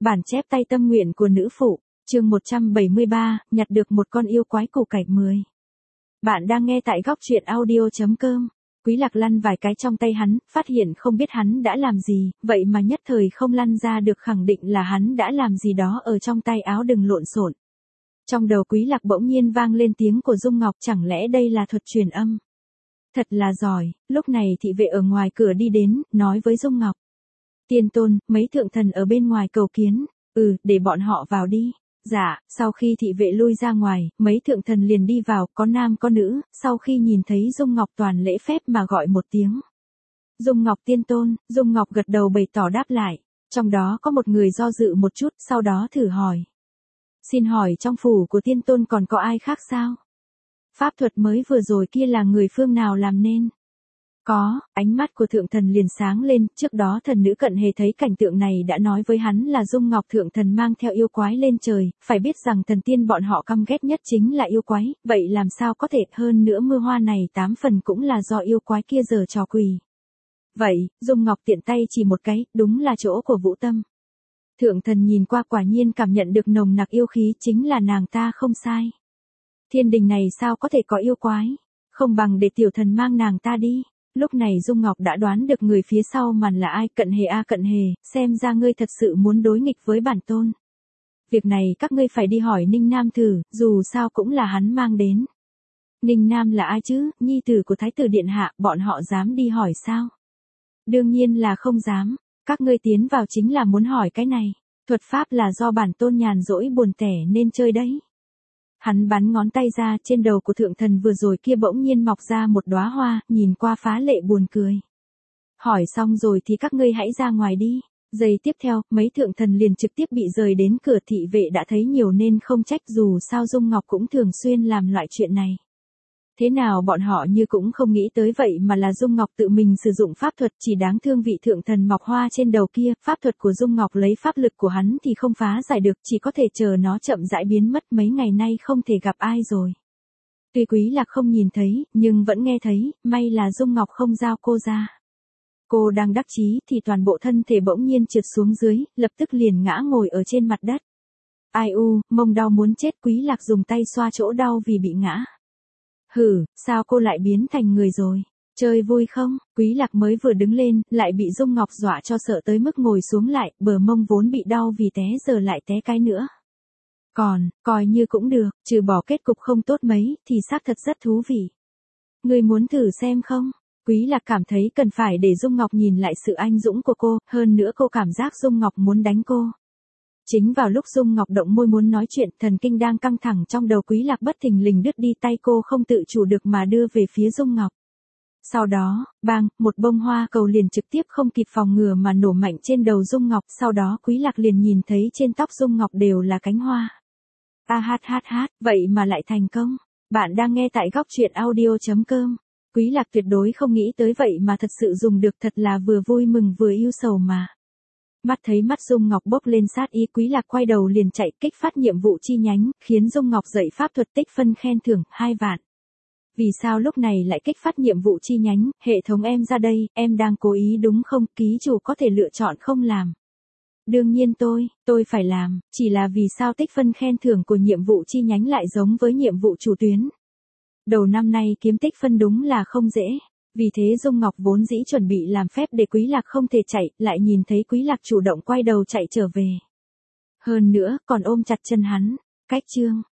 Bản chép tay tâm nguyện của nữ phụ, chương 173, nhặt được một con yêu quái củ cải 10. Bạn đang nghe tại góc truyện audio.com. Quý Lạc lăn vài cái trong tay hắn, phát hiện không biết hắn đã làm gì, vậy mà nhất thời không lăn ra được, khẳng định là hắn đã làm gì đó ở trong tay áo, đừng lộn xộn. Trong đầu Quý Lạc bỗng nhiên vang lên tiếng của Dung Ngọc, chẳng lẽ đây là thuật truyền âm? Thật là giỏi. Lúc này thị vệ ở ngoài cửa đi đến, nói với Dung Ngọc. Tiên tôn, mấy thượng thần ở bên ngoài cầu kiến. Để bọn họ vào đi. Dạ. Sau khi thị vệ lui ra ngoài, mấy thượng thần liền đi vào, có nam có nữ, sau khi nhìn thấy Dung Ngọc toàn lễ phép mà gọi một tiếng. Dung Ngọc tiên tôn. Dung Ngọc gật đầu bày tỏ đáp lại. Trong đó có một người do dự một chút, sau đó thử hỏi. Xin hỏi trong phủ của tiên tôn còn có ai khác sao? Pháp thuật mới vừa rồi kia là người phương nào làm nên? Có. Ánh mắt của thượng thần liền sáng lên, trước đó thần nữ Cận Hề thấy cảnh tượng này đã nói với hắn là Dung Ngọc thượng thần mang theo yêu quái lên trời, phải biết rằng thần tiên bọn họ căm ghét nhất chính là yêu quái, vậy làm sao có thể, hơn nữa mưa hoa này 8 phần cũng là do yêu quái kia giở trò quỷ. Vậy, Dung Ngọc tiện tay chỉ một cái, đúng là chỗ của Vũ Tâm. Thượng thần nhìn qua quả nhiên cảm nhận được nồng nặc yêu khí, chính là nàng ta không sai. Thiên đình này sao có thể có yêu quái, không bằng để tiểu thần mang nàng ta đi. Lúc này Dung Ngọc đã đoán được người phía sau màn là ai. Cận Hề a Cận Hề, xem ra ngươi thật sự muốn đối nghịch với bản tôn. Việc này các ngươi phải đi hỏi Ninh Nam thử, dù sao cũng là hắn mang đến. Ninh Nam là ai chứ, nhi tử của Thái tử Điện Hạ, bọn họ dám đi hỏi sao? Đương nhiên là không dám, các ngươi tiến vào chính là muốn hỏi cái này. Thuật pháp là do bản tôn nhàn rỗi buồn tẻ nên chơi đấy. Hắn bắn ngón tay ra, trên đầu của thượng thần vừa rồi kia bỗng nhiên mọc ra một đóa hoa, nhìn qua phá lệ buồn cười. Hỏi xong rồi thì các ngươi hãy ra ngoài đi. Giây tiếp theo, mấy thượng thần liền trực tiếp bị rời đến cửa. Thị vệ đã thấy nhiều nên không trách, dù sao Dung Ngọc cũng thường xuyên làm loại chuyện này. Thế nào bọn họ như cũng không nghĩ tới, vậy mà là Dung Ngọc tự mình sử dụng pháp thuật, chỉ đáng thương vị thượng thần mọc hoa trên đầu kia, pháp thuật của Dung Ngọc lấy pháp lực của hắn thì không phá giải được, chỉ có thể chờ nó chậm rãi biến mất, mấy ngày nay không thể gặp ai rồi. Tuy Quý Lạc không nhìn thấy, nhưng vẫn nghe thấy, may là Dung Ngọc không giao cô ra. Cô đang đắc chí thì toàn bộ thân thể bỗng nhiên trượt xuống dưới, lập tức liền ngã ngồi ở trên mặt đất. Ai u, mông đau muốn chết. Quý Lạc dùng tay xoa chỗ đau vì bị ngã. Sao cô lại biến thành người rồi? Chơi vui không? Quý Lạc mới vừa đứng lên, lại bị Dung Ngọc dọa cho sợ tới mức ngồi xuống lại, bờ mông vốn bị đau vì té giờ lại té cái nữa. Coi như cũng được, trừ bỏ kết cục không tốt mấy, thì xác thật rất thú vị. Ngươi muốn thử xem không? Quý Lạc cảm thấy cần phải để Dung Ngọc nhìn lại sự anh dũng của cô, hơn nữa cô cảm giác Dung Ngọc muốn đánh cô. Chính vào lúc Dung Ngọc động môi muốn nói chuyện, thần kinh đang căng thẳng trong đầu Quý Lạc bất thình lình đứt đi, tay cô không tự chủ được mà đưa về phía Dung Ngọc. Sau đó, bang, một bông hoa cầu liền trực tiếp không kịp phòng ngừa mà nổ mạnh trên đầu Dung Ngọc, sau đó Quý Lạc liền nhìn thấy trên tóc Dung Ngọc đều là cánh hoa. Vậy mà lại thành công. Bạn đang nghe tại góc truyện audio.com. Quý Lạc tuyệt đối không nghĩ tới vậy mà thật sự dùng được, thật là vừa vui mừng vừa yêu sầu mà. Mắt thấy mắt Dung Ngọc bốc lên sát ý, Quý Lạc quay đầu liền chạy, kích phát nhiệm vụ chi nhánh, khiến Dung Ngọc dạy pháp thuật, tích phân khen thưởng 2 vạn. Vì sao lúc này lại kích phát nhiệm vụ chi nhánh? Hệ thống em ra đây, em đang cố ý đúng không? Ký chủ có thể lựa chọn không làm. Đương nhiên tôi phải làm, chỉ là vì sao tích phân khen thưởng của nhiệm vụ chi nhánh lại giống với nhiệm vụ chủ tuyến? Đầu năm nay kiếm tích phân đúng là không dễ. Vì thế Dung Ngọc vốn dĩ chuẩn bị làm phép để Quý Lạc không thể chạy, lại nhìn thấy Quý Lạc chủ động quay đầu chạy trở về. Hơn nữa, còn ôm chặt chân hắn. Cách chương.